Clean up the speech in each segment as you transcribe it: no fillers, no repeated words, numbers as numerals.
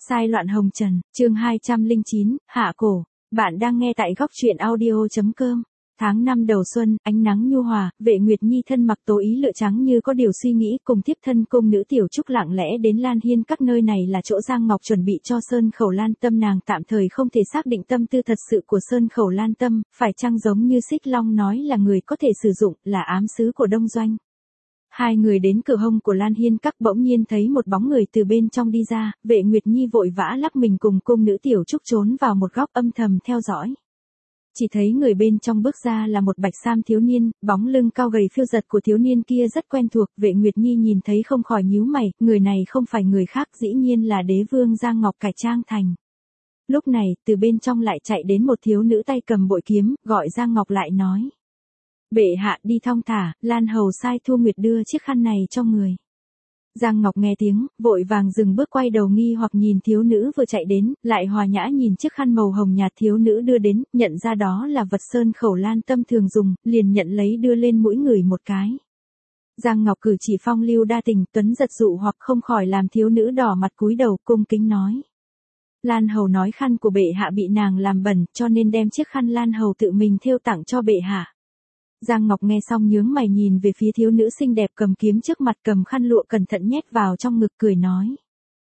Sai loạn hồng trần, chương 209, hạ cổ. Bạn đang nghe tại góc truyện audio.com. Tháng 5 đầu xuân, ánh nắng nhu hòa, Vệ Nguyệt Nhi thân mặc tố ý lựa trắng như có điều suy nghĩ, cùng tiếp thân cung nữ Tiểu Trúc lặng lẽ đến Lan Hiên các nơi này là chỗ Giang Ngọc chuẩn bị cho Sơn Khẩu Lan Tâm. Nàng tạm thời không thể xác định tâm tư thật sự của Sơn Khẩu Lan Tâm, phải chăng giống như Xích Long nói là người có thể sử dụng, là ám sứ của Đông Doanh. Hai người đến cửa hông của Lan Hiên các bỗng nhiên thấy một bóng người từ bên trong đi ra, Vệ Nguyệt Nhi vội vã lắc mình cùng cung nữ Tiểu Trúc trốn vào một góc âm thầm theo dõi. Chỉ thấy người bên trong bước ra là một bạch sam thiếu niên, bóng lưng cao gầy phiêu giật của thiếu niên kia rất quen thuộc, Vệ Nguyệt Nhi nhìn thấy không khỏi nhíu mày, người này không phải người khác dĩ nhiên là đế vương Giang Ngọc cải trang thành. Lúc này, từ bên trong lại chạy đến một thiếu nữ tay cầm bội kiếm, gọi Giang Ngọc lại nói. Bệ hạ đi thong thả, Lan hầu sai Thu Nguyệt đưa chiếc khăn này cho người. Giang Ngọc nghe tiếng, vội vàng dừng bước quay đầu nghi hoặc nhìn thiếu nữ vừa chạy đến, lại hòa nhã nhìn chiếc khăn màu hồng nhạt thiếu nữ đưa đến, nhận ra đó là vật Sơn Khẩu Lan Tâm thường dùng, liền nhận lấy đưa lên mũi người một cái. Giang Ngọc cử chỉ phong lưu đa tình, tuấn giật dụ hoặc không khỏi làm thiếu nữ đỏ mặt cúi đầu cung kính nói. Lan hầu nói khăn của bệ hạ bị nàng làm bẩn, cho nên đem chiếc khăn Lan hầu tự mình thêu tặng cho bệ hạ. Giang Ngọc nghe xong nhướng mày nhìn về phía thiếu nữ xinh đẹp cầm kiếm trước mặt, cầm khăn lụa cẩn thận nhét vào trong ngực cười nói.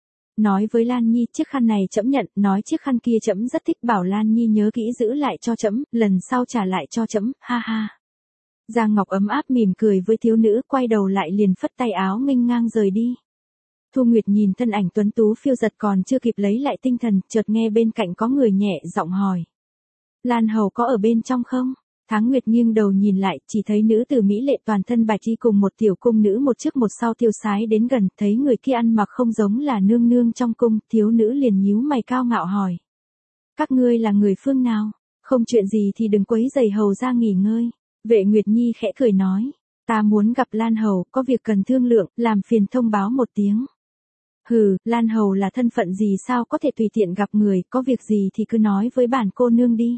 Nói với Lan Nhi chiếc khăn này trẫm nhận, nói chiếc khăn kia trẫm rất thích, bảo Lan Nhi nhớ kỹ giữ lại cho trẫm, lần sau trả lại cho trẫm, ha ha. Giang Ngọc ấm áp mỉm cười với thiếu nữ, quay đầu lại liền phất tay áo nghênh ngang rời đi. Thu Nguyệt nhìn thân ảnh tuấn tú phiêu giật còn chưa kịp lấy lại tinh thần, chợt nghe bên cạnh có người nhẹ giọng hỏi. Lan hầu có ở bên trong không? Tháng Nguyệt nghiêng đầu nhìn lại, chỉ thấy nữ tử mỹ lệ toàn thân bạch y cùng một tiểu cung nữ một trước một sau tiêu sái đến gần, thấy người kia ăn mặc không giống là nương nương trong cung, thiếu nữ liền nhíu mày cao ngạo hỏi. Các ngươi là người phương nào? Không chuyện gì thì đừng quấy rầy hầu ra nghỉ ngơi. Vệ Nguyệt Nhi khẽ cười nói. Ta muốn gặp Lan hầu, có việc cần thương lượng, làm phiền thông báo một tiếng. Hừ, Lan hầu là thân phận gì sao có thể tùy tiện gặp người, có việc gì thì cứ nói với bản cô nương đi.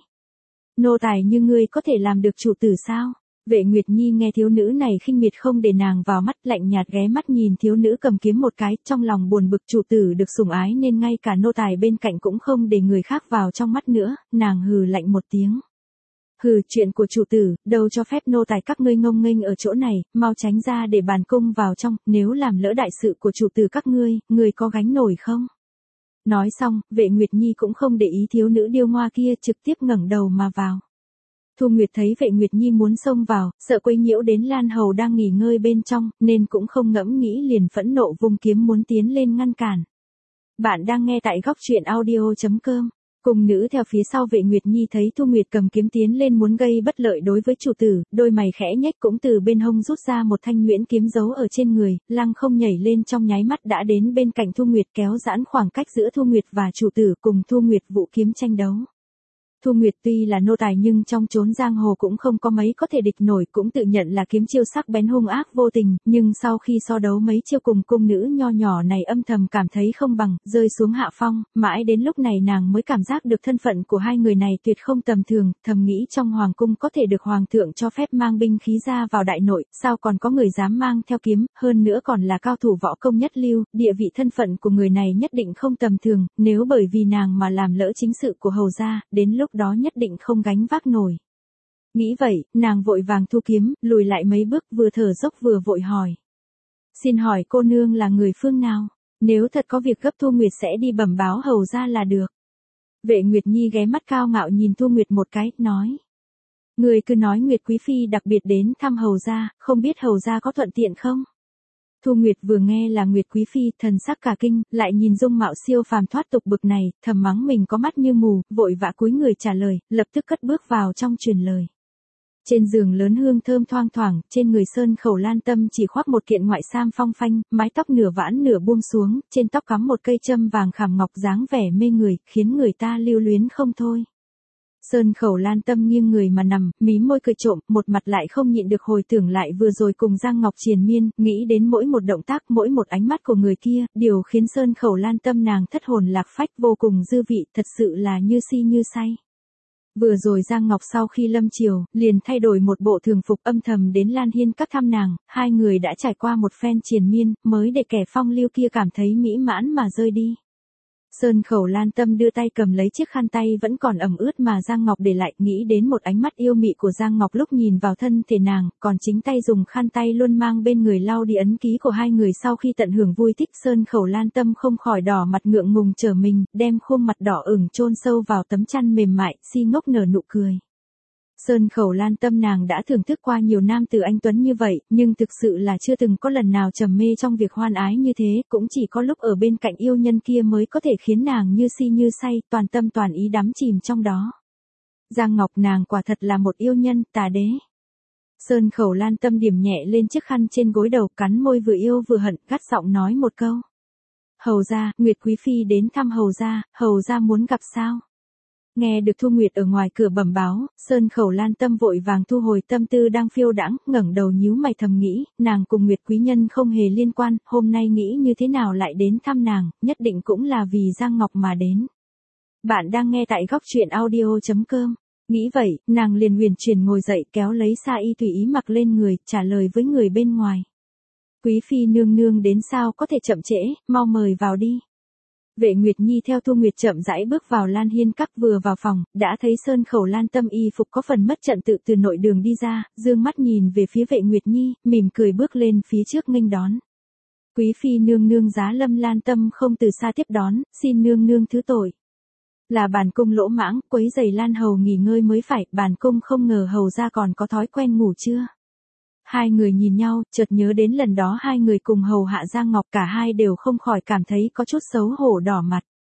Nô tài như ngươi có thể làm được chủ tử sao? Vệ Nguyệt Nhi nghe thiếu nữ này khinh miệt không để nàng vào mắt, lạnh nhạt ghé mắt nhìn thiếu nữ cầm kiếm một cái, trong lòng buồn bực, chủ tử được sủng ái nên ngay cả nô tài bên cạnh cũng không để người khác vào trong mắt nữa, nàng hừ lạnh một tiếng. Hừ, chuyện của chủ tử, đâu cho phép nô tài các ngươi ngông nghênh ở chỗ này, mau tránh ra để bản cung vào trong, nếu làm lỡ đại sự của chủ tử các ngươi có gánh nổi không? Nói xong, Vệ Nguyệt Nhi cũng không để ý thiếu nữ điêu ngoa kia, trực tiếp ngẩng đầu mà vào. Thu Nguyệt thấy Vệ Nguyệt Nhi muốn xông vào, sợ quấy nhiễu đến Lan hầu đang nghỉ ngơi bên trong, nên cũng không ngẫm nghĩ liền phẫn nộ vung kiếm muốn tiến lên ngăn cản. Bạn đang nghe tại góc truyện audio.com. Cùng nữ theo phía sau Vệ Nguyệt Nhi thấy Thu Nguyệt cầm kiếm tiến lên muốn gây bất lợi đối với chủ tử, đôi mày khẽ nhếch cũng từ bên hông rút ra một thanh nhuyễn kiếm giấu ở trên người, lăng không nhảy lên trong nháy mắt đã đến bên cạnh Thu Nguyệt, kéo giãn khoảng cách giữa Thu Nguyệt và chủ tử, cùng Thu Nguyệt vũ kiếm tranh đấu. Thu Nguyệt tuy là nô tài nhưng trong chốn giang hồ cũng không có mấy có thể địch nổi, cũng tự nhận là kiếm chiêu sắc bén hung ác vô tình, nhưng sau khi so đấu mấy chiêu cùng cung nữ nho nhỏ này âm thầm cảm thấy không bằng, rơi xuống hạ phong, mãi đến lúc này nàng mới cảm giác được thân phận của hai người này tuyệt không tầm thường, thầm nghĩ trong hoàng cung có thể được hoàng thượng cho phép mang binh khí ra vào đại nội, sao còn có người dám mang theo kiếm, hơn nữa còn là cao thủ võ công nhất lưu, địa vị thân phận của người này nhất định không tầm thường, nếu bởi vì nàng mà làm lỡ chính sự của hầu gia, đến lúc đó nhất định không gánh vác nổi. Nghĩ vậy, nàng vội vàng thu kiếm, lùi lại mấy bước, vừa thở dốc vừa vội hỏi. Xin hỏi cô nương là người phương nào? Nếu thật có việc gấp Thu Nguyệt sẽ đi bẩm báo hầu gia là được. Vệ Nguyệt Nhi ghé mắt cao ngạo nhìn Thu Nguyệt một cái, nói. Người cứ nói Nguyệt Quý Phi đặc biệt đến thăm hầu gia, không biết hầu gia có thuận tiện không? Thu Nguyệt vừa nghe là Nguyệt Quý Phi, thần sắc cả kinh, lại nhìn dung mạo siêu phàm thoát tục bực này, thầm mắng mình có mắt như mù, vội vã cúi người trả lời, lập tức cất bước vào trong truyền lời. Trên giường lớn hương thơm thoang thoảng, trên người Sơn Khẩu Lan Tâm chỉ khoác một kiện ngoại sam phong phanh, mái tóc nửa vãn nửa buông xuống, trên tóc cắm một cây châm vàng khảm ngọc dáng vẻ mê người, khiến người ta lưu luyến không thôi. Sơn Khẩu Lan Tâm nghiêng người mà nằm, mí môi cười trộm, một mặt lại không nhịn được hồi tưởng lại vừa rồi cùng Giang Ngọc triền miên, nghĩ đến mỗi một động tác, mỗi một ánh mắt của người kia, điều khiến Sơn Khẩu Lan Tâm nàng thất hồn lạc phách vô cùng dư vị, thật sự là như si như say. Vừa rồi Giang Ngọc sau khi lâm triều, liền thay đổi một bộ thường phục âm thầm đến Lan Hiên các thăm nàng, hai người đã trải qua một phen triền miên, mới để kẻ phong lưu kia cảm thấy mỹ mãn mà rơi đi. Sơn Khẩu Lan Tâm đưa tay cầm lấy chiếc khăn tay vẫn còn ẩm ướt mà Giang Ngọc để lại, nghĩ đến một ánh mắt yêu mị của Giang Ngọc lúc nhìn vào thân thể nàng, còn chính tay dùng khăn tay luôn mang bên người lau đi ấn ký của hai người sau khi tận hưởng vui thích. Sơn Khẩu Lan Tâm không khỏi đỏ mặt ngượng ngùng trở mình, đem khuôn mặt đỏ ửng chôn sâu vào tấm chăn mềm mại, si ngốc nở nụ cười. Sơn Khẩu Lan Tâm nàng đã thưởng thức qua nhiều nam tử anh tuấn như vậy, nhưng thực sự là chưa từng có lần nào trầm mê trong việc hoan ái như thế, cũng chỉ có lúc ở bên cạnh yêu nhân kia mới có thể khiến nàng như si như say, toàn tâm toàn ý đắm chìm trong đó. Giang Ngọc nàng quả thật là một yêu nhân, tà đế. Sơn Khẩu Lan Tâm điểm nhẹ lên chiếc khăn trên gối đầu, cắn môi vừa yêu vừa hận, gắt giọng nói một câu. Hầu gia, Nguyệt Quý Phi đến thăm hầu gia muốn gặp sao? Nghe được Thu Nguyệt ở ngoài cửa bẩm báo, Sơn Khẩu Lan Tâm vội vàng thu hồi tâm tư đang phiêu đãng, ngẩng đầu nhíu mày thầm nghĩ, nàng cùng Nguyệt quý nhân không hề liên quan, hôm nay nghĩ như thế nào lại đến thăm nàng, nhất định cũng là vì Giang Ngọc mà đến. Bạn đang nghe tại góc truyện audio.com. Nghĩ vậy, nàng liền huyền chuyển ngồi dậy, kéo lấy sa y tùy ý mặc lên người, trả lời với người bên ngoài. Quý Phi nương nương đến sao có thể chậm trễ, mau mời vào đi. Vệ Nguyệt Nhi theo Thu Nguyệt chậm rãi bước vào Lan Hiên Các, vừa vào phòng, đã thấy Sơn Khẩu Lan Tâm y phục có phần mất trật tự từ nội đường đi ra, dương mắt nhìn về phía Vệ Nguyệt Nhi, mỉm cười bước lên phía trước nghênh đón. Quý Phi nương nương giá lâm. Lan Tâm không từ xa tiếp đón, xin nương nương thứ tội. Là bản cung lỗ mãng, quấy rầy Lan hầu nghỉ ngơi mới phải, bản cung không ngờ hầu gia còn có thói quen ngủ trưa. Hai người nhìn nhau, chợt nhớ đến lần đó hai người cùng hầu hạ Giang Ngọc, cả hai đều không khỏi cảm thấy có chút xấu hổ đỏ mặt.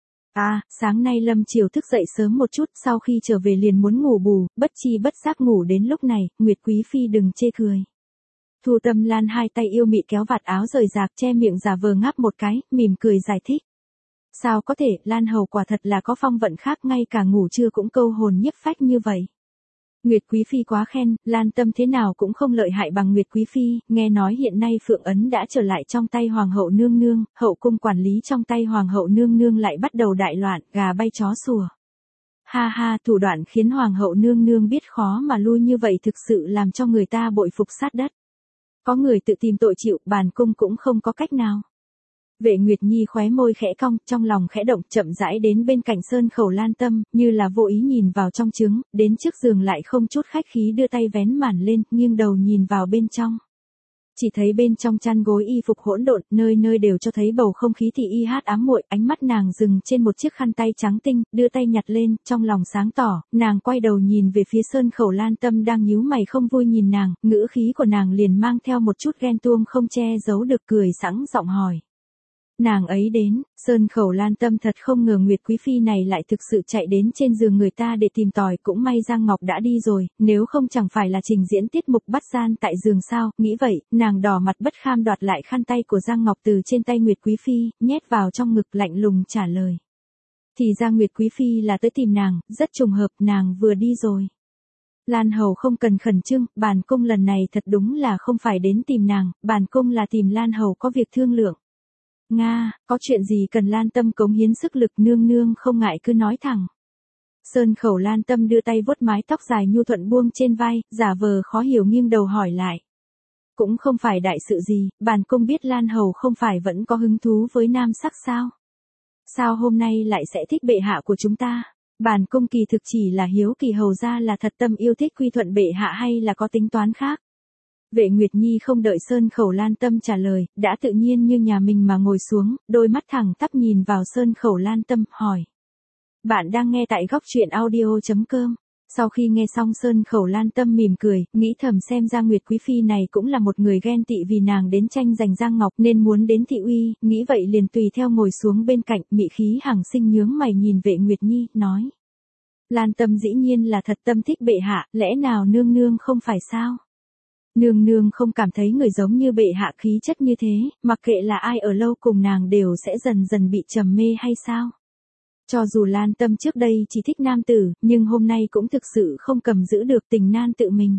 Sáng nay Lâm Triều thức dậy sớm một chút, sau khi trở về liền muốn ngủ bù, bất chi bất giác ngủ đến lúc này, Nguyệt Quý Phi đừng chê cười. Thu Tâm Lan hai tay yêu mị kéo vạt áo rời rạc, che miệng giả vờ ngáp một cái, mỉm cười giải thích. Sao có thể, Lan hầu quả thật là có phong vận khác, ngay cả ngủ trưa cũng câu hồn nhiếp phách như vậy. Nguyệt Quý Phi quá khen, Lan Tâm thế nào cũng không lợi hại bằng Nguyệt Quý Phi, nghe nói hiện nay Phượng Ấn đã trở lại trong tay Hoàng hậu nương nương, hậu cung quản lý trong tay Hoàng hậu nương nương lại bắt đầu đại loạn, gà bay chó sủa. Ha ha, thủ đoạn khiến Hoàng hậu nương nương biết khó mà lui như vậy thực sự làm cho người ta bội phục sát đất. Có người tự tìm tội chịu, bản cung cũng không có cách nào. Vệ Nguyệt Nhi khóe môi khẽ cong, trong lòng khẽ động, chậm rãi đến bên cạnh Sơn Khẩu Lan Tâm, như là vô ý nhìn vào trong trứng, đến trước giường lại không chút khách khí đưa tay vén màn lên, nghiêng đầu nhìn vào bên trong. Chỉ thấy bên trong chăn gối y phục hỗn độn, nơi nơi đều cho thấy bầu không khí thì y hát ám muội, ánh mắt nàng dừng trên một chiếc khăn tay trắng tinh, đưa tay nhặt lên, trong lòng sáng tỏ, nàng quay đầu nhìn về phía Sơn Khẩu Lan Tâm đang nhíu mày không vui nhìn nàng, ngữ khí của nàng liền mang theo một chút ghen tuông không che giấu được, cười sẵn giọng hỏi. Nàng ấy đến, Sơn Khẩu Lan Tâm thật không ngờ Nguyệt Quý Phi này lại thực sự chạy đến trên giường người ta để tìm tòi, cũng may Giang Ngọc đã đi rồi, nếu không chẳng phải là trình diễn tiết mục bắt gian tại giường sao, nghĩ vậy, nàng đỏ mặt bất kham đoạt lại khăn tay của Giang Ngọc từ trên tay Nguyệt Quý Phi, nhét vào trong ngực lạnh lùng trả lời. Thì ra Nguyệt Quý Phi là tới tìm nàng, rất trùng hợp, nàng vừa đi rồi. Lan hầu không cần khẩn trương, bản cung lần này thật đúng là không phải đến tìm nàng, bản cung là tìm Lan hầu có việc thương lượng. Nga, có chuyện gì cần Lan Tâm cống hiến sức lực, nương nương không ngại cứ nói thẳng. Sơn Khẩu Lan Tâm đưa tay vuốt mái tóc dài nhu thuận buông trên vai, giả vờ khó hiểu nghiêng đầu hỏi lại. Cũng không phải đại sự gì, bản cung biết Lan hầu không phải vẫn có hứng thú với nam sắc sao? Sao hôm nay lại sẽ thích bệ hạ của chúng ta? Bản cung kỳ thực chỉ là hiếu kỳ hầu ra là thật tâm yêu thích quy thuận bệ hạ hay là có tính toán khác? Vệ Nguyệt Nhi không đợi Sơn Khẩu Lan Tâm trả lời, đã tự nhiên như nhà mình mà ngồi xuống, đôi mắt thẳng tắp nhìn vào Sơn Khẩu Lan Tâm, hỏi. Bạn đang nghe tại góc truyện audio.com. Sau khi nghe xong Sơn Khẩu Lan Tâm mỉm cười, nghĩ thầm xem ra Nguyệt Quý Phi này cũng là một người ghen tị vì nàng đến tranh giành Giang Ngọc nên muốn đến thị uy, nghĩ vậy liền tùy theo ngồi xuống bên cạnh, mị khí hằng sinh nhướng mày nhìn Vệ Nguyệt Nhi, nói. Lan Tâm dĩ nhiên là thật tâm thích bệ hạ, lẽ nào nương nương không phải sao? Nương nương không cảm thấy người giống như bệ hạ khí chất như thế, mặc kệ là ai ở lâu cùng nàng đều sẽ dần dần bị trầm mê hay sao? Cho dù Lan Tâm trước đây chỉ thích nam tử, nhưng hôm nay cũng thực sự không cầm giữ được tình nan tự mình.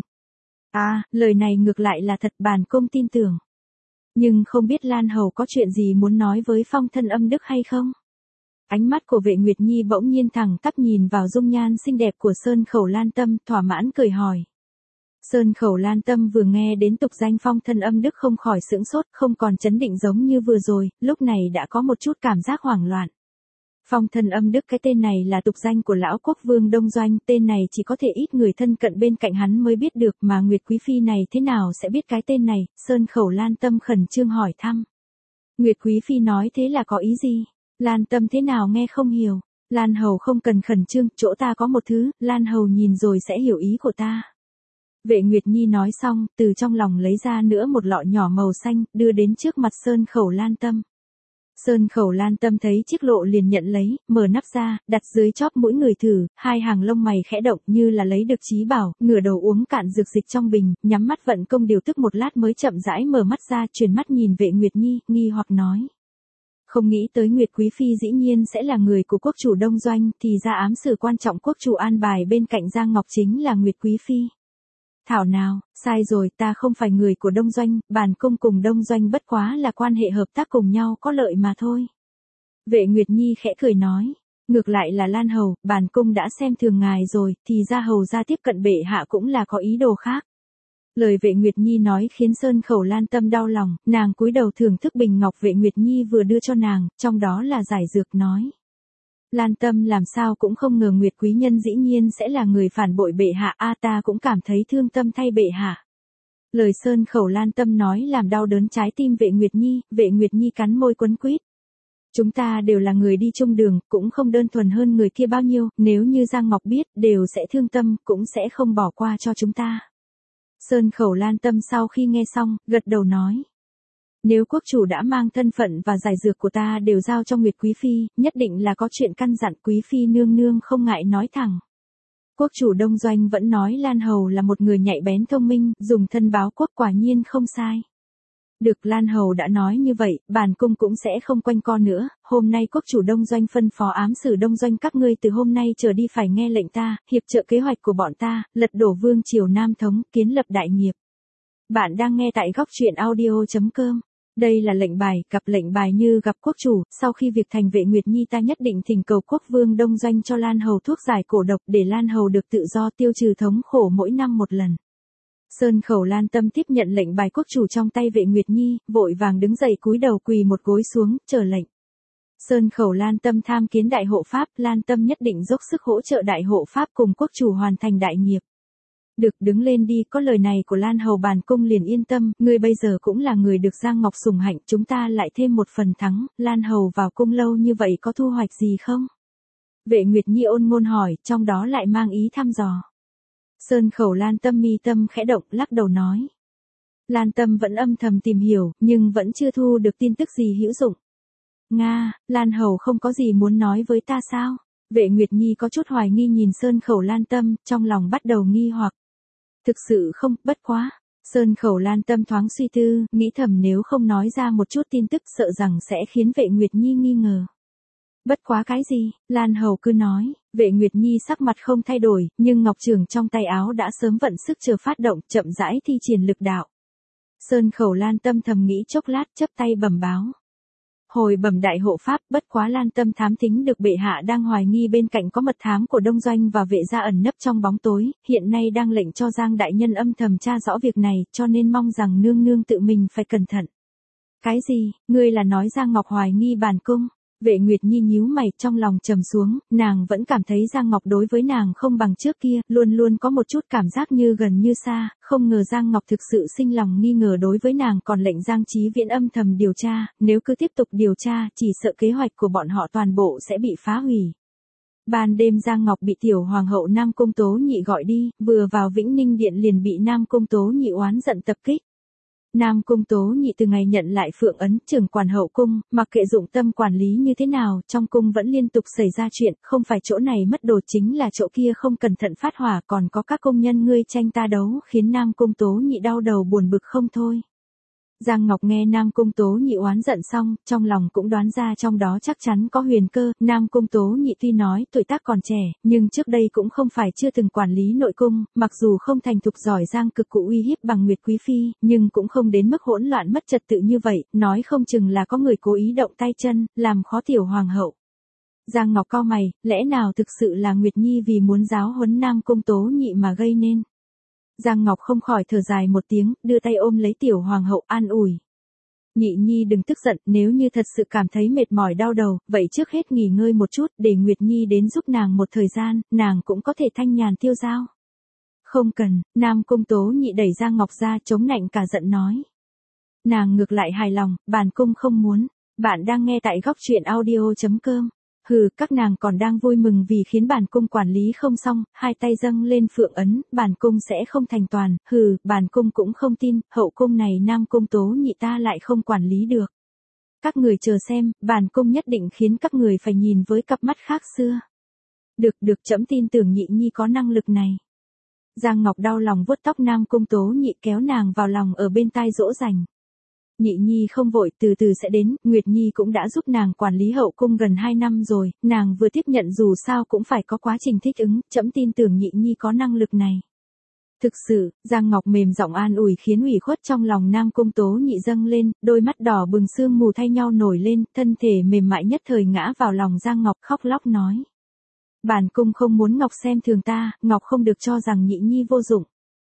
Lời này ngược lại là thật, bản cung tin tưởng. Nhưng không biết Lan hầu có chuyện gì muốn nói với phong thân âm đức hay không? Ánh mắt của Vệ Nguyệt Nhi bỗng nhiên thẳng tắp nhìn vào dung nhan xinh đẹp của Sơn Khẩu Lan Tâm, thỏa mãn cười hỏi. Sơn Khẩu Lan Tâm vừa nghe đến tục danh phong thân âm đức không khỏi sững sốt, không còn chấn định giống như vừa rồi, lúc này đã có một chút cảm giác hoảng loạn. Phong thân âm đức, cái tên này là tục danh của lão quốc vương Đông Doanh, tên này chỉ có thể ít người thân cận bên cạnh hắn mới biết được, mà Nguyệt Quý Phi này thế nào sẽ biết cái tên này. Sơn Khẩu Lan Tâm khẩn trương hỏi thăm. Nguyệt Quý Phi nói thế là có ý gì? Lan Tâm thế nào nghe không hiểu. Lan Hầu không cần khẩn trương, chỗ ta có một thứ, Lan Hầu nhìn rồi sẽ hiểu ý của ta. Vệ Nguyệt Nhi nói xong, từ trong lòng lấy ra nữa một lọ nhỏ màu xanh, đưa đến trước mặt Sơn Khẩu Lan Tâm. Sơn Khẩu Lan Tâm thấy chiếc lọ liền nhận lấy, mở nắp ra, đặt dưới chóp mũi người thử, hai hàng lông mày khẽ động như là lấy được trí bảo, ngửa đầu uống cạn dược dịch trong bình, nhắm mắt vận công điều tức một lát mới chậm rãi mở mắt ra, chuyển mắt nhìn Vệ Nguyệt Nhi, nghi hoặc nói. Không nghĩ tới Nguyệt Quý Phi dĩ nhiên sẽ là người của quốc chủ Đông Doanh, thì ra ám sử quan trọng quốc chủ an bài bên cạnh Giang Ngọc chính là Nguyệt Quý Phi. Thảo nào, sai rồi, ta không phải người của Đông Doanh, bản cung cùng Đông Doanh bất quá là quan hệ hợp tác cùng nhau có lợi mà thôi. Vệ Nguyệt Nhi khẽ cười nói, ngược lại là Lan Hầu, bản cung đã xem thường ngài rồi, thì ra hầu ra tiếp cận bệ hạ cũng là có ý đồ khác. Lời Vệ Nguyệt Nhi nói khiến Sơn Khẩu Lan Tâm đau lòng, nàng cúi đầu thưởng thức bình ngọc Vệ Nguyệt Nhi vừa đưa cho nàng, trong đó là giải dược nói. Lan Tâm làm sao cũng không ngờ Nguyệt quý nhân dĩ nhiên sẽ là người phản bội bệ hạ, ta cũng cảm thấy thương tâm thay bệ hạ. Lời Sơn Khẩu Lan Tâm nói làm đau đớn trái tim Vệ Nguyệt Nhi cắn môi quấn quýt. Chúng ta đều là người đi chung đường, cũng không đơn thuần hơn người kia bao nhiêu, nếu như Giang Ngọc biết, đều sẽ thương tâm, cũng sẽ không bỏ qua cho chúng ta. Sơn Khẩu Lan Tâm sau khi nghe xong, gật đầu nói. Nếu quốc chủ đã mang thân phận và giải dược của ta đều giao cho Nguyệt Quý Phi, nhất định là có chuyện căn dặn, Quý Phi nương nương không ngại nói thẳng. Quốc chủ Đông Doanh vẫn nói Lan Hầu là một người nhạy bén thông minh, dùng thân báo quốc quả nhiên không sai. Được, Lan Hầu đã nói như vậy, bản cung cũng sẽ không quanh co nữa, hôm nay quốc chủ Đông Doanh phân phó ám sử Đông Doanh các ngươi từ hôm nay trở đi phải nghe lệnh ta, hiệp trợ kế hoạch của bọn ta, lật đổ vương triều Nam Thống, kiến lập đại nghiệp. Bạn đang nghe tại góc truyện audio.com. Đây là lệnh bài, gặp lệnh bài như gặp quốc chủ, sau khi việc thành Vệ Nguyệt Nhi ta nhất định thỉnh cầu quốc vương Đông Doanh cho Lan Hầu thuốc giải cổ độc để Lan Hầu được tự do tiêu trừ thống khổ mỗi năm một lần. Sơn Khẩu Lan Tâm tiếp nhận lệnh bài quốc chủ trong tay Vệ Nguyệt Nhi, vội vàng đứng dậy cúi đầu quỳ một gối xuống, chờ lệnh. Sơn Khẩu Lan Tâm tham kiến đại hộ pháp, Lan Tâm nhất định dốc sức hỗ trợ đại hộ pháp cùng quốc chủ hoàn thành đại nghiệp. Được, đứng lên đi, có lời này của Lan Hầu bản cung liền yên tâm, ngươi bây giờ cũng là người được Giang Ngọc sủng hạnh, chúng ta lại thêm một phần thắng, Lan Hầu vào cung lâu như vậy có thu hoạch gì không? Vệ Nguyệt Nhi ôn ngôn hỏi, trong đó lại mang ý thăm dò. Sơn Khẩu Lan Tâm mi tâm khẽ động, lắc đầu nói. Lan Tâm vẫn âm thầm tìm hiểu, nhưng vẫn chưa thu được tin tức gì hữu dụng. Nga, Lan Hầu không có gì muốn nói với ta sao? Vệ Nguyệt Nhi có chút hoài nghi nhìn Sơn Khẩu Lan Tâm, trong lòng bắt đầu nghi hoặc. Thực sự không, bất quá. Sơn Khẩu Lan Tâm thoáng suy tư, nghĩ thầm nếu không nói ra một chút tin tức sợ rằng sẽ khiến Vệ Nguyệt Nhi nghi ngờ. Bất quá cái gì, Lan Hầu cứ nói, Vệ Nguyệt Nhi sắc mặt không thay đổi, nhưng ngọc trường trong tay áo đã sớm vận sức chờ phát động, chậm rãi thi triển lực đạo. Sơn Khẩu Lan Tâm thầm nghĩ chốc lát, chắp tay bẩm báo. Hồi bẩm đại hộ pháp, bất quá Lan Tâm thám thính được bệ hạ đang hoài nghi bên cạnh có mật thám của Đông Doanh và Vệ gia ẩn nấp trong bóng tối, hiện nay đang lệnh cho Giang đại nhân âm thầm tra rõ việc này, cho nên mong rằng nương nương tự mình phải cẩn thận. Cái gì, ngươi là nói Giang Ngọc hoài nghi bản cung? Vệ Nguyệt Nhi nhíu mày, trong lòng trầm xuống, nàng vẫn cảm thấy Giang Ngọc đối với nàng không bằng trước kia, luôn luôn có một chút cảm giác như gần như xa, không ngờ Giang Ngọc thực sự sinh lòng nghi ngờ đối với nàng, còn lệnh Giang Chí Viễn âm thầm điều tra, nếu cứ tiếp tục điều tra, chỉ sợ kế hoạch của bọn họ toàn bộ sẽ bị phá hủy. Ban đêm Giang Ngọc bị tiểu hoàng hậu Nam Cung Tố Nhị gọi đi, vừa vào Vĩnh Ninh Điện liền bị Nam Cung Tố Nhị oán giận tập kích. Nam Cung Tố Nhị từ ngày nhận lại Phượng ấn trưởng quản hậu cung, mặc kệ dụng tâm quản lý như thế nào, trong cung vẫn liên tục xảy ra chuyện, không phải chỗ này mất đồ chính là chỗ kia không cẩn thận phát hỏa, còn có các công nhân ngươi tranh ta đấu, khiến Nam Cung Tố Nhị đau đầu buồn bực không thôi. Giang Ngọc nghe Nam Cung Tố Nhị oán giận xong, trong lòng cũng đoán ra trong đó chắc chắn có huyền cơ, Nam Cung Tố Nhị tuy nói tuổi tác còn trẻ, nhưng trước đây cũng không phải chưa từng quản lý nội cung, mặc dù không thành thục giỏi giang cực cụ uy hiếp bằng Nguyệt Quý Phi, nhưng cũng không đến mức hỗn loạn mất trật tự như vậy, nói không chừng là có người cố ý động tay chân, làm khó tiểu hoàng hậu. Giang Ngọc cau mày, lẽ nào thực sự là Nguyệt Nhi vì muốn giáo huấn Nam Cung Tố Nhị mà gây nên? Giang Ngọc không khỏi thở dài một tiếng, đưa tay ôm lấy tiểu hoàng hậu an ủi. Nhị Nhi đừng tức giận, nếu như thật sự cảm thấy mệt mỏi đau đầu, vậy trước hết nghỉ ngơi một chút, để Nguyệt Nhi đến giúp nàng một thời gian, nàng cũng có thể thanh nhàn tiêu dao. Không cần, Nam Cung Tố Nhị đẩy Giang Ngọc ra chống nạnh cả giận nói. Nàng ngược lại hài lòng, bản cung không muốn. Bạn đang nghe tại góc truyện audio.com. Hừ, các nàng còn đang vui mừng vì khiến bản cung quản lý không xong, hai tay dâng lên phượng ấn, bản cung sẽ không thành toàn, hừ, bản cung cũng không tin, hậu cung này Nam Cung Tố Nhị ta lại không quản lý được. Các người chờ xem, bản cung nhất định khiến các người phải nhìn với cặp mắt khác xưa. Được, trẫm tin tưởng Nhị Nhi có năng lực này. Giang Ngọc đau lòng vuốt tóc Nam Cung Tố Nhị kéo nàng vào lòng ở bên tai dỗ dành. Nhị Nhi không vội, từ từ sẽ đến, Nguyệt Nhi cũng đã giúp nàng quản lý hậu cung gần 2 năm rồi, nàng vừa tiếp nhận dù sao cũng phải có quá trình thích ứng, trẫm tin tưởng Nhị Nhi có năng lực này. Thực sự, Giang Ngọc mềm giọng an ủi khiến ủy khuất trong lòng Nam Cung Tố Nhị dâng lên, đôi mắt đỏ bừng sương mù thay nhau nổi lên, thân thể mềm mại nhất thời ngã vào lòng Giang Ngọc khóc lóc nói. Bản cung không muốn Ngọc xem thường ta, Ngọc không được cho rằng Nhị Nhi vô dụng.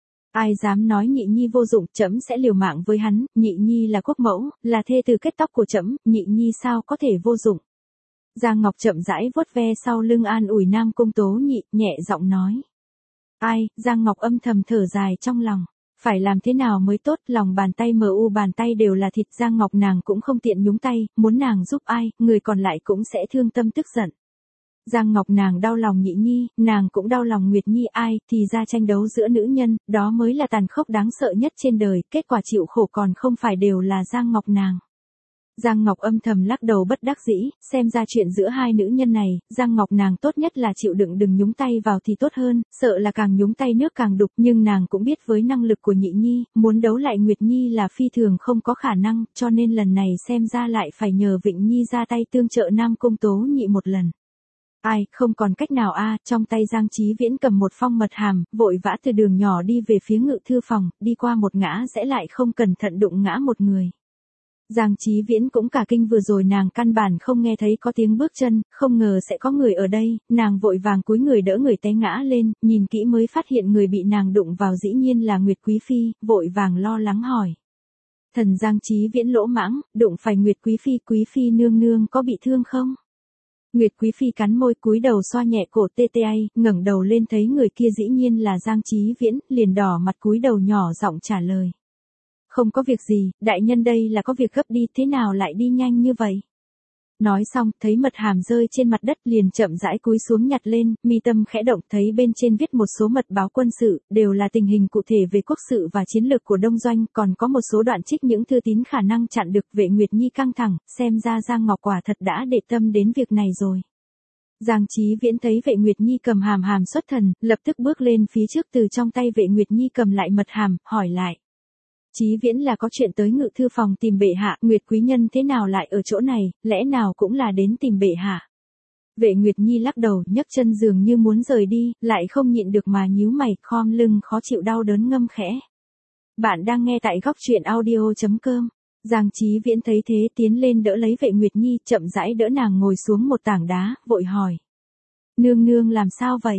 Ai dám nói Nhị Nhi vô dụng, trẫm sẽ liều mạng với hắn, Nhị Nhi là quốc mẫu, là thê từ kết tóc của trẫm, Nhị Nhi sao có thể vô dụng. Giang Ngọc chậm rãi vuốt ve sau lưng an ủi Nam Cung Tố Nhị, nhẹ giọng nói. Ai, Giang Ngọc âm thầm thở dài trong lòng. Phải làm thế nào mới tốt, lòng bàn tay mờ u bàn tay đều là thịt, Giang Ngọc nàng cũng không tiện nhúng tay, muốn nàng giúp ai, người còn lại cũng sẽ thương tâm tức giận. Giang Ngọc nàng đau lòng Nhị Nhi, nàng cũng đau lòng Nguyệt Nhi, ai thì ra tranh đấu giữa nữ nhân, đó mới là tàn khốc đáng sợ nhất trên đời, kết quả chịu khổ còn không phải đều là Giang Ngọc nàng. Giang Ngọc âm thầm lắc đầu bất đắc dĩ, xem ra chuyện giữa hai nữ nhân này, Giang Ngọc nàng tốt nhất là chịu đựng đừng nhúng tay vào thì tốt hơn, sợ là càng nhúng tay nước càng đục, nhưng nàng cũng biết với năng lực của Nhị Nhi, muốn đấu lại Nguyệt Nhi là phi thường không có khả năng, cho nên lần này xem ra lại phải nhờ Vịnh Nhi ra tay tương trợ Nam Cung Tố Nhị một lần. Ai, không còn cách nào trong tay Giang Chí Viễn cầm một phong mật hàm, vội vã từ đường nhỏ đi về phía ngự thư phòng, đi qua một ngã rẽ lại không cẩn thận đụng ngã một người. Giang Chí Viễn cũng cả kinh, vừa rồi nàng căn bản không nghe thấy có tiếng bước chân, không ngờ sẽ có người ở đây, nàng vội vàng cúi người đỡ người té ngã lên, nhìn kỹ mới phát hiện người bị nàng đụng vào dĩ nhiên là Nguyệt Quý Phi, vội vàng lo lắng hỏi. Thần Giang Chí Viễn lỗ mãng, đụng phải Nguyệt Quý Phi nương nương có bị thương không? Nguyệt Quý Phi cắn môi cúi đầu xoa nhẹ cổ tê tê ai, ngẩng đầu lên thấy người kia dĩ nhiên là Giang Chí Viễn, liền đỏ mặt cúi đầu nhỏ giọng trả lời. Không có việc gì, đại nhân đây là có việc gấp đi, thế nào lại đi nhanh như vậy? Nói xong, thấy mật hàm rơi trên mặt đất liền chậm rãi cúi xuống nhặt lên, mi tâm khẽ động thấy bên trên viết một số mật báo quân sự, đều là tình hình cụ thể về quốc sự và chiến lược của Đông Doanh, còn có một số đoạn trích những thư tín khả năng chặn được Vệ Nguyệt Nhi căng thẳng, xem ra Giang Ngọc quả thật đã để tâm đến việc này rồi. Giang Chí Viễn thấy Vệ Nguyệt Nhi cầm hàm xuất thần, lập tức bước lên phía trước từ trong tay Vệ Nguyệt Nhi cầm lại mật hàm, hỏi lại. Chí Viễn là có chuyện tới ngự thư phòng tìm bệ hạ, Nguyệt quý nhân thế nào lại ở chỗ này, lẽ nào cũng là đến tìm bệ hạ. Vệ Nguyệt Nhi lắc đầu, nhấc chân dường như muốn rời đi, lại không nhịn được mà nhíu mày, khom lưng khó chịu đau đớn ngâm khẽ. Bạn đang nghe tại góc truyện audio.com. Giang Chí Viễn thấy thế tiến lên đỡ lấy Vệ Nguyệt Nhi, chậm rãi đỡ nàng ngồi xuống một tảng đá, vội hỏi. Nương nương làm sao vậy?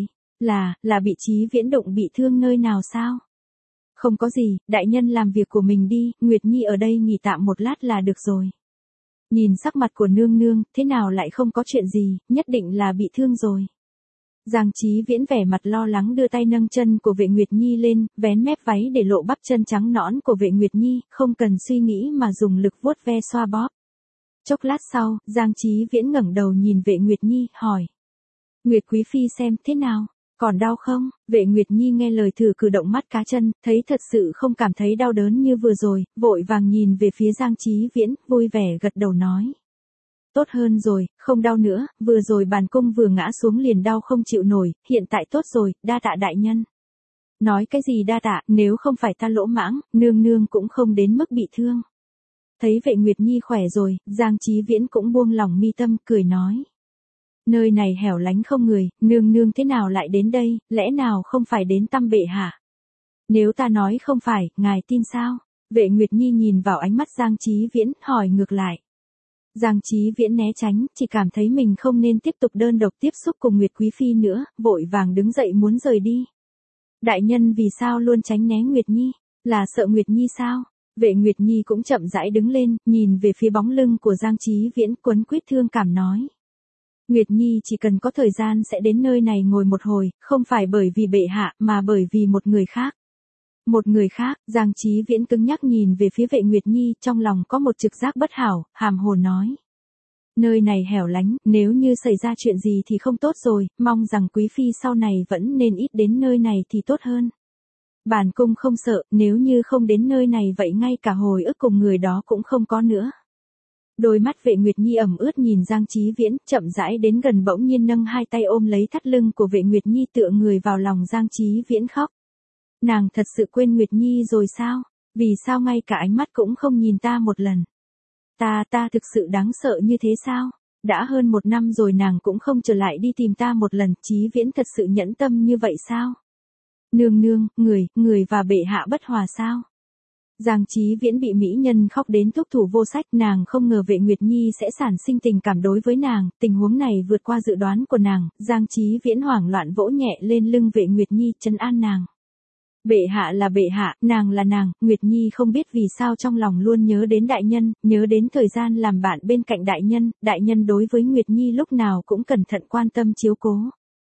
Là bị Chí Viễn đụng bị thương nơi nào sao? Không có gì, đại nhân làm việc của mình đi, Nguyệt Nhi ở đây nghỉ tạm một lát là được rồi. Nhìn sắc mặt của nương nương, thế nào lại không có chuyện gì, nhất định là bị thương rồi. Giang Chí Viễn vẻ mặt lo lắng đưa tay nâng chân của Vệ Nguyệt Nhi lên, vén mép váy để lộ bắp chân trắng nõn của Vệ Nguyệt Nhi, không cần suy nghĩ mà dùng lực vuốt ve xoa bóp. Chốc lát sau, Giang Chí Viễn ngẩng đầu nhìn Vệ Nguyệt Nhi, hỏi. Nguyệt Quý Phi xem thế nào? Còn đau không? Vệ Nguyệt Nhi nghe lời thử cử động mắt cá chân, thấy thật sự không cảm thấy đau đớn như vừa rồi, vội vàng nhìn về phía Giang Chí Viễn, vui vẻ gật đầu nói. Tốt hơn rồi, không đau nữa, vừa rồi bản cung vừa ngã xuống liền đau không chịu nổi, hiện tại tốt rồi, đa tạ đại nhân. Nói cái gì đa tạ, nếu không phải ta lỗ mãng, nương nương cũng không đến mức bị thương. Thấy Vệ Nguyệt Nhi khỏe rồi, Giang Chí Viễn cũng buông lòng mi tâm, cười nói. Nơi này hẻo lánh không người, nương nương thế nào lại đến đây, lẽ nào không phải đến thăm bệ hạ? Nếu ta nói không phải, ngài tin sao? Vệ Nguyệt Nhi nhìn vào ánh mắt Giang Chí Viễn, hỏi ngược lại. Giang Chí Viễn né tránh, chỉ cảm thấy mình không nên tiếp tục đơn độc tiếp xúc cùng Nguyệt Quý Phi nữa, vội vàng đứng dậy muốn rời đi. Đại nhân vì sao luôn tránh né Nguyệt Nhi? Là sợ Nguyệt Nhi sao? Vệ Nguyệt Nhi cũng chậm rãi đứng lên, nhìn về phía bóng lưng của Giang Chí Viễn, quấn quýt thương cảm nói. Nguyệt Nhi chỉ cần có thời gian sẽ đến nơi này ngồi một hồi, không phải bởi vì bệ hạ, mà bởi vì một người khác. Một người khác, Giang Chí Viễn cứng nhắc nhìn về phía Vệ Nguyệt Nhi, trong lòng có một trực giác bất hảo, hàm hồ nói. Nơi này hẻo lánh, nếu như xảy ra chuyện gì thì không tốt rồi, mong rằng quý phi sau này vẫn nên ít đến nơi này thì tốt hơn. Bản cung không sợ, nếu như không đến nơi này vậy ngay cả hồi ức cùng người đó cũng không có nữa. Đôi mắt Vệ Nguyệt Nhi ẩm ướt nhìn Giang Chí Viễn, chậm rãi đến gần bỗng nhiên nâng hai tay ôm lấy thắt lưng của Vệ Nguyệt Nhi tựa người vào lòng Giang Chí Viễn khóc. Nàng thật sự quên Nguyệt Nhi rồi sao? Vì sao ngay cả ánh mắt cũng không nhìn ta một lần? Ta thực sự đáng sợ như thế sao? Đã hơn 1 năm rồi nàng cũng không trở lại đi tìm ta một lần, Chí Viễn thật sự nhẫn tâm như vậy sao? Nương nương, người và bệ hạ bất hòa sao? Giang Chí Viễn bị mỹ nhân khóc đến thúc thủ vô sách, nàng không ngờ Vệ Nguyệt Nhi sẽ sản sinh tình cảm đối với nàng, tình huống này vượt qua dự đoán của nàng, Giang Chí Viễn hoảng loạn vỗ nhẹ lên lưng Vệ Nguyệt Nhi, trấn an nàng. Bệ hạ là bệ hạ, nàng là nàng, Nguyệt Nhi không biết vì sao trong lòng luôn nhớ đến đại nhân, nhớ đến thời gian làm bạn bên cạnh đại nhân đối với Nguyệt Nhi lúc nào cũng cẩn thận quan tâm chiếu cố.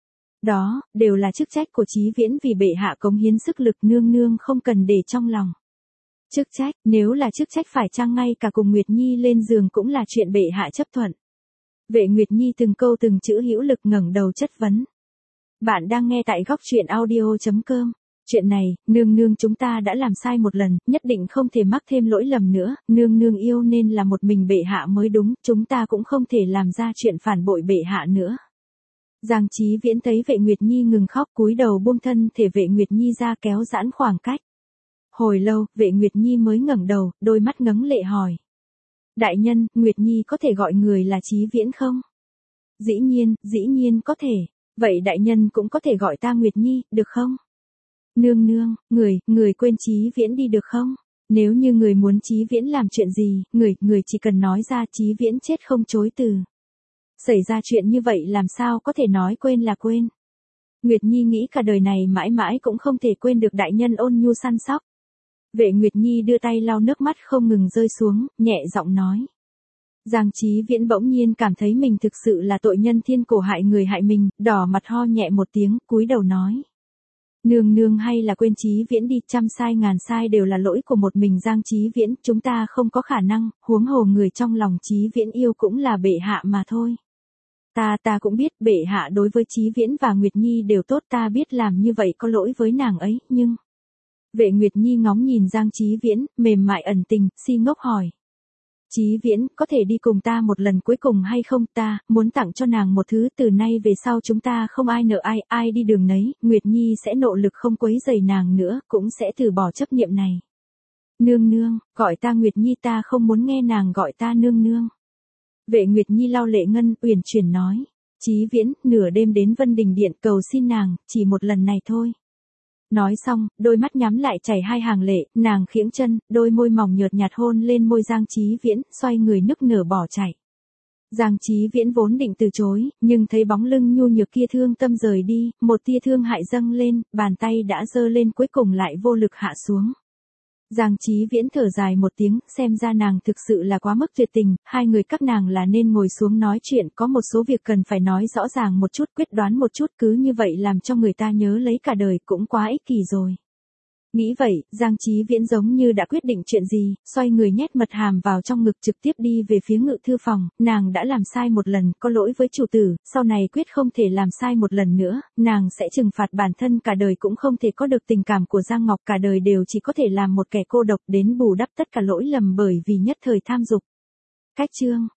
Đó, đều là chức trách của Chí Viễn vì bệ hạ cống hiến sức lực, nương nương không cần để trong lòng. Chức trách, nếu là chức trách phải chăng ngay cả cùng Nguyệt Nhi lên giường cũng là chuyện bệ hạ chấp thuận. Vệ Nguyệt Nhi từng câu từng chữ hữu lực ngẩng đầu chất vấn. Bạn đang nghe tại góc truyện audio.com. Chuyện này, nương nương chúng ta đã làm sai một lần, nhất định không thể mắc thêm lỗi lầm nữa, nương nương yêu nên là một mình bệ hạ mới đúng, chúng ta cũng không thể làm ra chuyện phản bội bệ hạ nữa. Giang Chí Viễn thấy Vệ Nguyệt Nhi ngừng khóc, cúi đầu buông thân thể Vệ Nguyệt Nhi ra kéo giãn khoảng cách. Hồi lâu, Vệ Nguyệt Nhi mới ngẩng đầu, đôi mắt ngấn lệ hỏi. Đại nhân, Nguyệt Nhi có thể gọi người là Chí Viễn không? Dĩ nhiên có thể. Vậy đại nhân cũng có thể gọi ta Nguyệt Nhi, được không? Nương nương, người quên Chí Viễn đi được không? Nếu như người muốn Chí Viễn làm chuyện gì, người chỉ cần nói ra, Chí Viễn chết không chối từ. Xảy ra chuyện như vậy làm sao có thể nói quên là quên. Nguyệt Nhi nghĩ cả đời này mãi mãi cũng không thể quên được đại nhân ôn nhu săn sóc. Vệ Nguyệt Nhi đưa tay lau nước mắt không ngừng rơi xuống, nhẹ giọng nói. Giang Chí Viễn bỗng nhiên cảm thấy mình thực sự là tội nhân thiên cổ hại người hại mình, đỏ mặt ho nhẹ một tiếng, cúi đầu nói. Nương hay là quên Chí Viễn đi, trăm sai ngàn sai đều là lỗi của một mình Giang Chí Viễn, chúng ta không có khả năng, huống hồ người trong lòng Chí Viễn yêu cũng là bệ hạ mà thôi. Ta cũng biết bệ hạ đối với Chí Viễn và Nguyệt Nhi đều tốt, ta biết làm như vậy có lỗi với nàng ấy, nhưng... Vệ Nguyệt Nhi ngóng nhìn Giang Chí Viễn, mềm mại ẩn tình, si ngốc hỏi. Chí Viễn, có thể đi cùng ta một lần cuối cùng hay không? Ta muốn tặng cho nàng một thứ, từ nay về sau chúng ta không ai nợ ai, ai đi đường nấy, Nguyệt Nhi sẽ nỗ lực không quấy rầy nàng nữa, cũng sẽ từ bỏ chấp niệm này. Nương, gọi ta Nguyệt Nhi, ta không muốn nghe nàng gọi ta nương. Vệ Nguyệt Nhi lau lệ ngân, uyển chuyển nói. Chí Viễn, nửa đêm đến Vân Đình Điện cầu xin nàng, chỉ một lần này thôi. Nói xong, đôi mắt nhắm lại chảy hai hàng lệ, nàng khiễng chân, đôi môi mỏng nhợt nhạt hôn lên môi Giang Chí Viễn, xoay người nức nở bỏ chạy. Giang Chí Viễn vốn định từ chối, nhưng thấy bóng lưng nhu nhược kia thương tâm rời đi, một tia thương hại dâng lên, bàn tay đã giơ lên cuối cùng lại vô lực hạ xuống. Giang Chí Viễn thở dài một tiếng, xem ra nàng thực sự là quá mức tuyệt tình, hai người các nàng là nên ngồi xuống nói chuyện, có một số việc cần phải nói rõ ràng một chút, quyết đoán một chút, cứ như vậy làm cho người ta nhớ lấy cả đời cũng quá ích kỷ rồi. Nghĩ vậy, Giang Chí Viễn giống như đã quyết định chuyện gì, xoay người nhét mật hàm vào trong ngực trực tiếp đi về phía ngự thư phòng, nàng đã làm sai một lần, có lỗi với chủ tử, sau này quyết không thể làm sai một lần nữa, nàng sẽ trừng phạt bản thân cả đời cũng không thể có được tình cảm của Giang Ngọc, cả đời đều chỉ có thể làm một kẻ cô độc đến bù đắp tất cả lỗi lầm bởi vì nhất thời tham dục. Cách chương